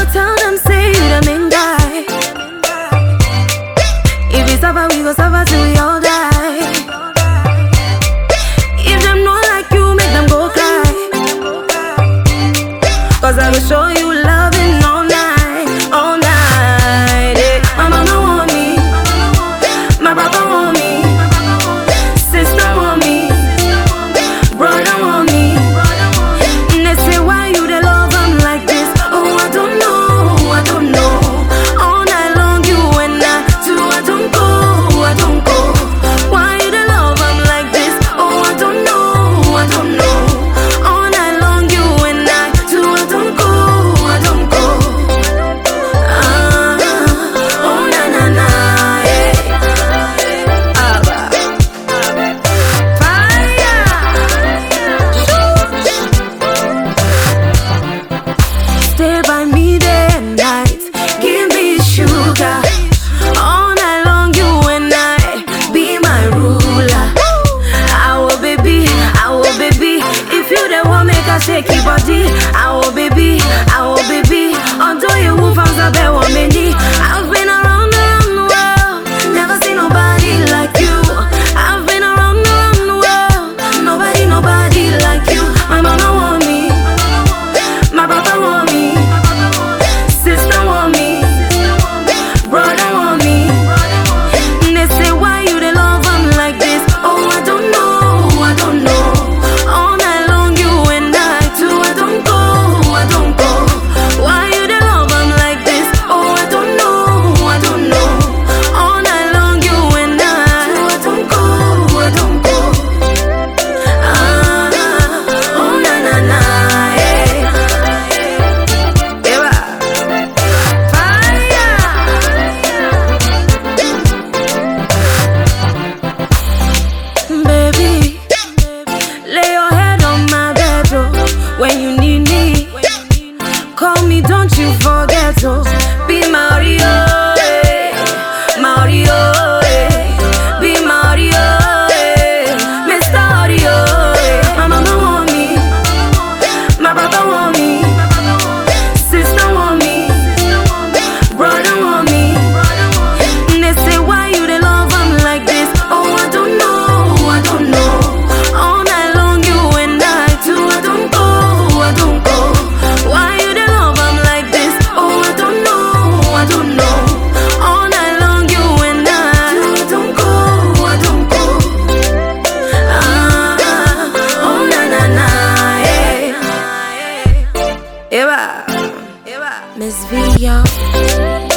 tell them say you the main guy. If we suffer, we go suffer till we all die. If them not like you, make them go cry. Cause I will show you loving all night, all night. Yeah. My mama want me, my papa want me, sister want me, brother want me. And they say why you the love I'm like this? Oh, I don't know, I don't know. All night long you and I too, I don't go. Why you the love I'm like this? Oh, I don't know, I don't know. All night long you and I too, I don't go. Oh na na na, yeah. Fire. Stay by me day and night, give me sugar. All night long you and I be my ruler. I will baby, if you the one make a shake your body. I will baby, until you move from the bed one minute. I've been around the world, never seen nobody like you. I've been around the world, nobody like you. My mama want me, my papa want me, sister want me, brother want me. And they say why you the love I'm like this? Oh, I don't know, I don't know. All night long you and I too, I don't go. Why you the love I'm like this? Oh, I don't know, I don't know. All night long you and I too, I don't go. Oh na na na, yeah. Fire. Baby, lay your head on my bed, oh. When you need me, call me, don't you forget, oh. Be Mario, eh. Mario, eh. Be Mario, eh. Mr. Audio, eh. My mama want me, my papa want me, sister want me, brother want me. And they say why you the love I'm like this? Oh, I don't know, I don't know. All night long you and I too, I don't go. Why you the love I'm like this? Oh, I don't know, I don't know. All night long you and I too, I don't go. Oh na na na, yeah. Eva, Miss V, yo.